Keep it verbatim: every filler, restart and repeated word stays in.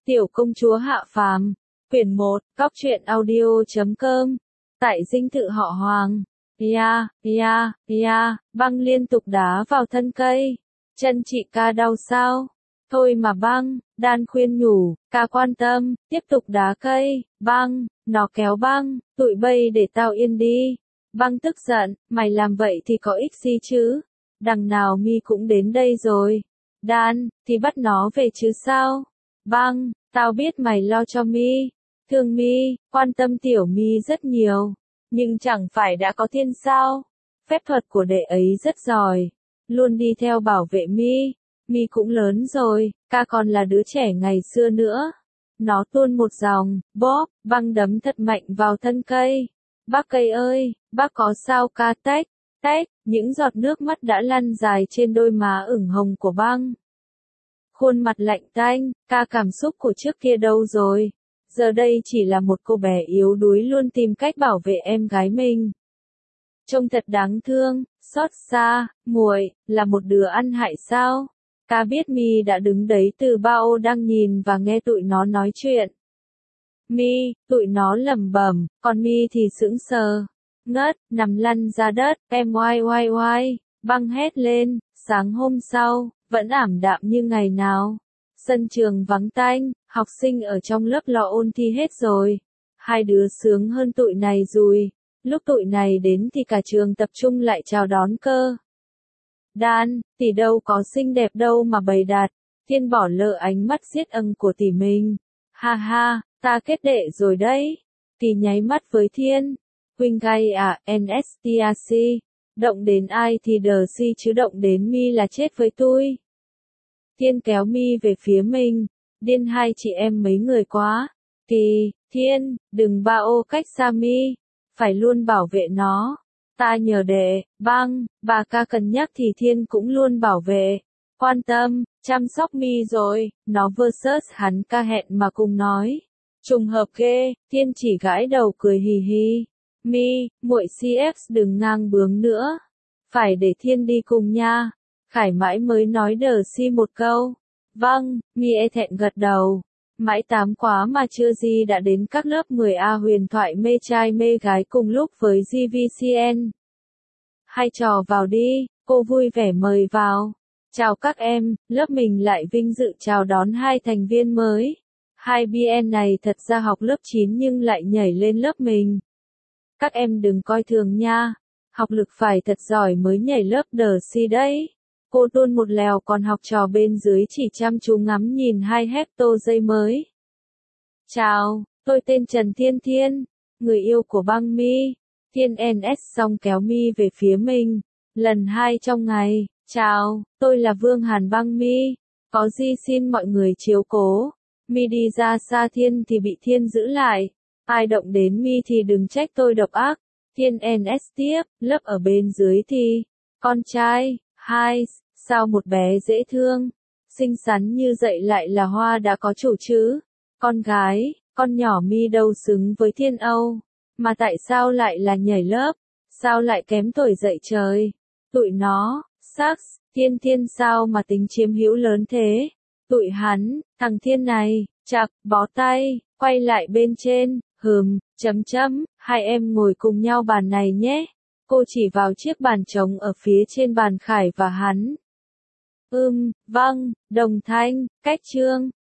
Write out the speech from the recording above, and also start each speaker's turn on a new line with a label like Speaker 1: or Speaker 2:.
Speaker 1: Tiểu công chúa hạ phàm, quyển một, góc truyện audio chấm com, tại dinh thự họ Hoàng. Ya, ya, ya, băng liên tục đá vào thân cây. Chân chị ca đau sao? Thôi mà băng, Đan khuyên nhủ, ca quan tâm, tiếp tục đá cây. Băng, nó kéo băng, tụi bay để tao yên đi. Băng tức giận, mày làm vậy thì có ích gì chứ? Đằng nào mi cũng đến đây rồi. Đan, thì bắt nó về chứ sao? Băng, tao biết mày lo cho mi, thương mi, quan tâm tiểu mi rất nhiều, nhưng chẳng phải đã có thiên sao? Phép thuật của đệ ấy rất giỏi, luôn đi theo bảo vệ mi, mi cũng lớn rồi, ca còn là đứa trẻ ngày xưa nữa. Nó tuôn một dòng, bóp, băng đấm thật mạnh vào thân cây. Bác cây ơi, bác có sao ca? Tách, tách, những giọt nước mắt đã lăn dài trên đôi má ửng hồng của băng. Khuôn mặt lạnh tanh, ca cảm xúc của trước kia đâu rồi? Giờ đây chỉ là một cô bé yếu đuối luôn tìm cách bảo vệ em gái mình. Trông thật đáng thương, xót xa, muội, là một đứa ăn hại sao? Ca biết mi đã đứng đấy từ bao đang nhìn và nghe tụi nó nói chuyện. Mi, tụi nó lẩm bẩm, còn mi thì sững sờ, ngất, nằm lăn ra đất, em oai oai oai, băng hét lên. Sáng hôm sau, vẫn ảm đạm như ngày nào. Sân trường vắng tanh, học sinh ở trong lớp lo ôn thi hết rồi. Hai đứa sướng hơn tụi này rồi. Lúc tụi này đến thì cả trường tập trung lại chào đón cơ. Đan, tỷ đâu có xinh đẹp đâu mà bày đặt. Thiên bỏ lỡ ánh mắt giết âng của tỷ mình. Ha ha, ta kết đệ rồi đấy. Tỷ nháy mắt với Thiên. Huynh gai à, en ét tê a xê. Động đến ai thì đờ si chứ động đến mi là chết với tôi. Thiên kéo mi về phía mình. Điên hai chị em mấy người quá. Kỳ, Thiên, đừng ba ô cách xa mi. Phải luôn bảo vệ nó. Ta nhờ đệ, băng, bà ca cân nhắc thì Thiên cũng luôn bảo vệ. Quan tâm, chăm sóc mi rồi. Nó versus hắn ca hẹn mà cùng nói. Trùng hợp ghê, Thiên chỉ gãi đầu cười hì hì. Mi, muội xê ép đừng ngang bướng nữa. Phải để Thiên đi cùng nha. Khải mãi mới nói đờ si một câu. Vâng, mi e thẹn gật đầu. Mãi tám quá mà chưa gì đã đến các lớp mười A huyền thoại mê trai mê gái cùng lúc với giê vê xê en. Hai trò vào đi, cô vui vẻ mời vào. Chào các em, lớp mình lại vinh dự chào đón hai thành viên mới. Hai bê en này thật ra học lớp chín nhưng lại nhảy lên lớp mình. Các em đừng coi thường nha, học lực phải thật giỏi mới nhảy lớp đờ si đấy. Cô tuôn một lèo còn học trò bên dưới chỉ chăm chú ngắm nhìn hai hecto dây mới. Chào, tôi tên Trần Thiên Thiên, người yêu của băng mi. Thiên en ét xong kéo mi về phía mình. Lần hai trong ngày, chào, tôi là Vương Hàn băng mi. Có gì xin mọi người chiếu cố. Mi đi ra xa Thiên thì bị Thiên giữ lại. Ai động đến mi thì đừng trách tôi độc ác. Thiên en ét tiếp, lớp ở bên dưới thì, con trai, hai, sao một bé dễ thương, xinh xắn như vậy lại là hoa đã có chủ chứ. Con gái, con nhỏ mi đâu xứng với Thiên Âu, mà tại sao lại là nhảy lớp, sao lại kém tuổi dậy trời. Tụi nó, Sax, Thiên Thiên sao mà tính chiếm hữu lớn thế. Tụi hắn, thằng Thiên này, chặt, bó tay, quay lại bên trên. Hừm, chấm chấm, hai em ngồi cùng nhau bàn này nhé. Cô chỉ vào chiếc bàn trống ở phía trên bàn Khải và hắn. Ừm, vâng, đồng thanh, cách chương.